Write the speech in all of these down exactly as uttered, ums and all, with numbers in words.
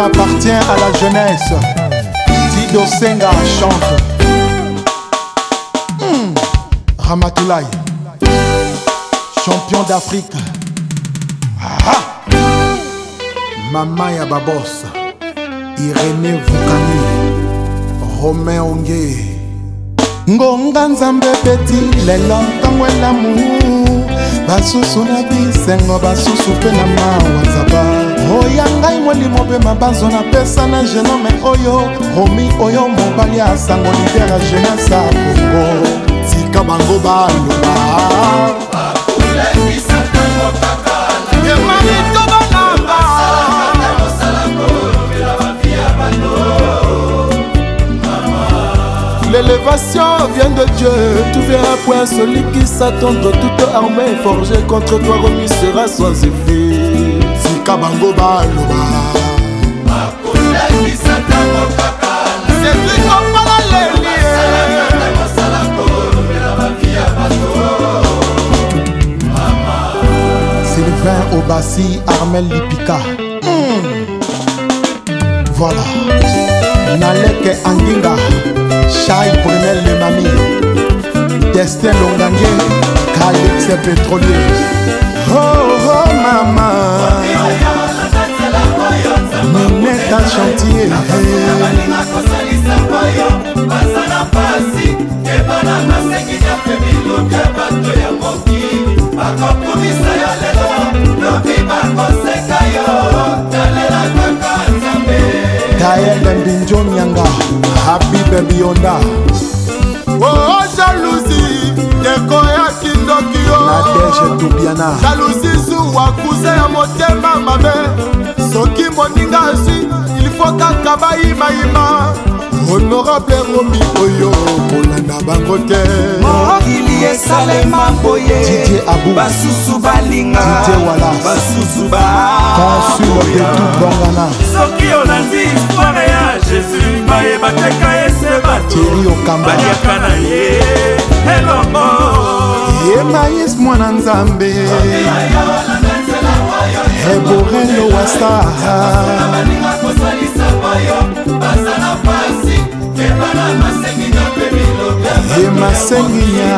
appartient à la jeunesse. Dido Senga chante. Mmh. Ramatoulaye, champion d'Afrique. Ah. Mama ya Babos, Irénée Vukani, Romain Ongué. Ngonga nzambe peti lelo ntango elamu basusu na bisengo basusu pe na mawa zaba oya ngai molimo mpe mabanzo na pesa na genome oyo romi oyo mobali ya sango libera jeunesse ya Congo tika bango baloba l'élévation vient de Dieu. Tu verras point celui qui s'attend de toute armée forgée contre toi remis sera sans effet. Sika bango baloba c'est lui comme parallèle. Sylvain Obassi, Armel Lipika. Mmh. Voilà. Naleke Anginga, Chai Brunel le Mami, Destin Longangue, Calix Pétrolier. Oh oh maman, Minette à chantier. Taël Mbinjo Nyanga, Habib Bionda. Oh jalousie, deko ya kindokio Nadège Toubiana. Jalousie zuwa kuze ya motema mabe. Soki moninga asi, il faut kakaba ima ima. Honorable Romi Oyo, Kolanda Bangote. Mokili esalema boye. Didier Abou, basusu balinga. Didier Wallace, basusu ba. Consul de tout Bongana. Soki olandi histoire ya Jésus, baye bateka ese bato. Thierry Okamba, baliaka na ye elongo. Ye maïs mwana nzambe. Eborelo wasa. Ye masenginya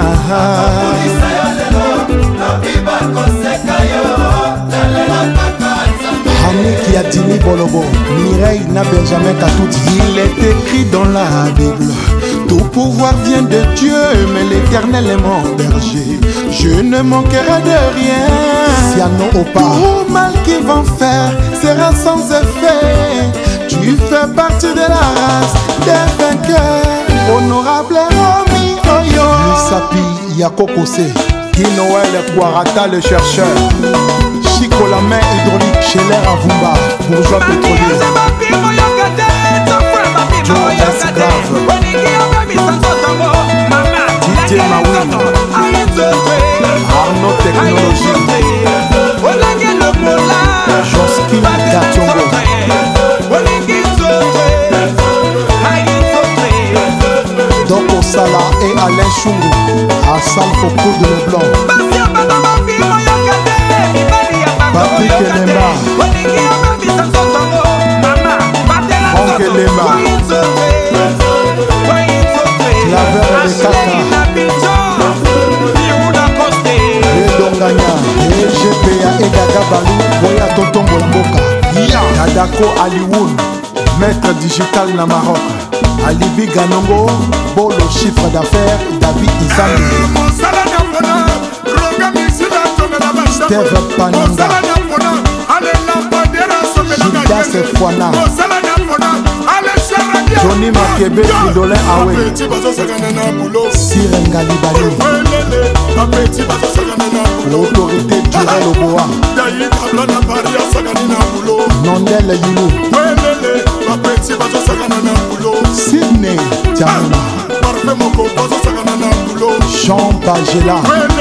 Hanik Yatini Bolobo, Mireille na Benjamin Katouti. Il est écrit dans la Bible, tout pouvoir vient de Dieu, mais l'Éternel est mon berger. Je ne manquerai de rien. Siano Opa, tout mal qu'ils vont faire sera sans effet. Tu fais partie de la race des vainqueurs. Honorable Romi Oyo, Lissapi Yakokose, Guy Noël Kouarata le chercheur, Chico la main hydraulique chez l'air à Vumba, bourgeois pétrolier, Joe Esclave, Didier Maoui, Arnaud Technologie, Josky Gationgo, Doko Sala et Alain Chungu, Hassan Foko de Leblanc, Patrick Elemba, Franck Elemba, Claver et Kaka, Redonganya, E G P A et Gaga Balou, Boya Totongo Mboka, Nadako Hollywood, Maître Digital na Maroc, Alibi Ganongo, Bolo chiffre d'affaires, David Izambi, Steve Pananga, Gildas Fouana, Johnny Makebe, Idolin Awe, Sirengali Bali, l'autorité Durel Oboa, Nondel Yulu, Sydney Tiamona, Jean Bagela,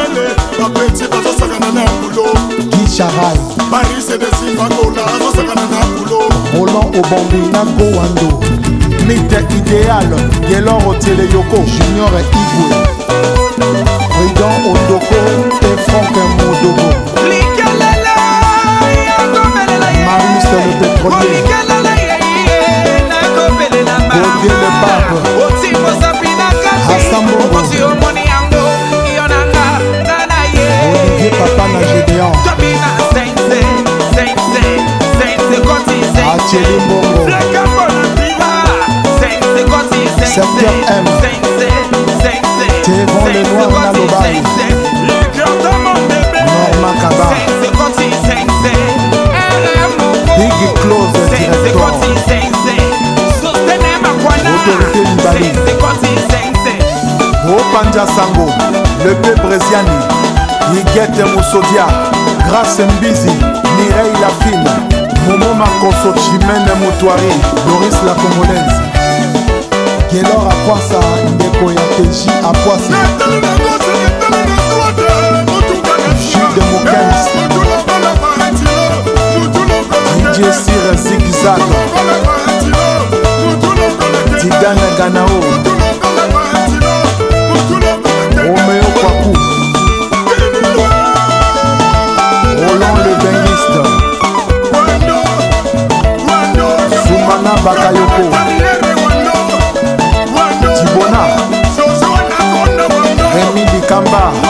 Guy Charay, Roland Obambi Nago Wando, Mite Idéal, Yelor Otele Yoko, Junior et Igwe, Ridan Odoko et Franck Modogo, Marius le pétrolier, Panja Sango, le P. Breziani, Yiguette Moussodia, Grace Mbizi, Mireille Lafine, Momo Makoso, Chimène Moutouari, Doris la Congolaise, Gélor Apoissa, Ndeko Yateji Apoissa, Jules de Mokens, D J Sir Zigzag, Tidane Ganao, Roméo Kwaku, Roland le Benguiste, Soumana Bakayoko, Tibona, Rémi Dikamba,